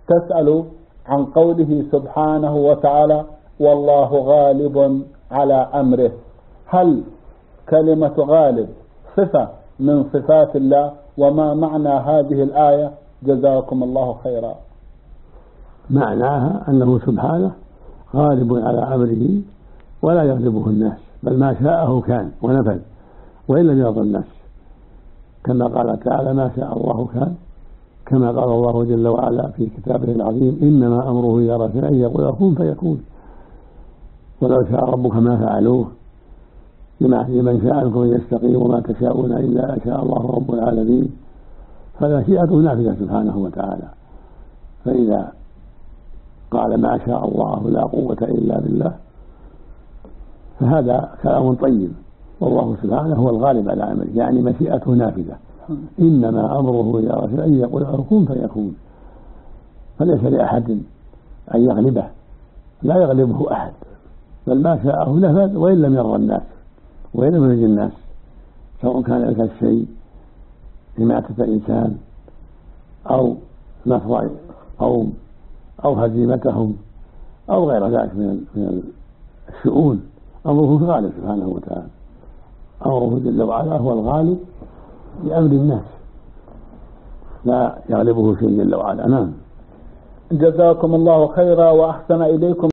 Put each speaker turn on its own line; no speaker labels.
تسأل عن قوله سبحانه وتعالى والله غالب على أمره. هل كلمة غالب صفة من صفات الله؟ وما معنى هذه الآية؟ جزاكم الله خيرا.
معناها أنه سبحانه غالب على أمره ولا يغلبه الناس، بل ما شاءه كان ونفذ وإن لم يرضى الناس، كما قال تعالى ما شاء الله كان، كما قال الله جل وعلا في كتابه العظيم إنما أمره إذا أراد شيئا أن يقول كن فيكون، ولو شاء ربك ما فعلوه لمن شاء منكم أن يستقيم وما تشاءون إلا أن شاء الله رب العالمين. فمشيئته نافذة سبحانه وتعالى، فإذا قال ما شاء الله لا قوة إلا بالله فهذا كلام طيب، والله سبحانه هو الغالب على أمره، يعني مشيئته نافذة. إنما أمره إذا أراد أن يقول كن فيكون، فليس لأحد أن يغلبه، لا يغلبه أحد، بل ما شاءه نفذ وإن لم يرضى الناس وإن لم يرضى الناس، سواء كان ذلك الشيء إماتة إنسان أو نصر قوم أو هزيمتهم أو غير ذلك من الشؤون. أمره غالب سبحانه وتعالى، أمره جل وعلا هو الغالب لأمر الناس، لا يغلبه شيء جل وعلا. نعم.
جزاكم الله خيرا وأحسن إليكم.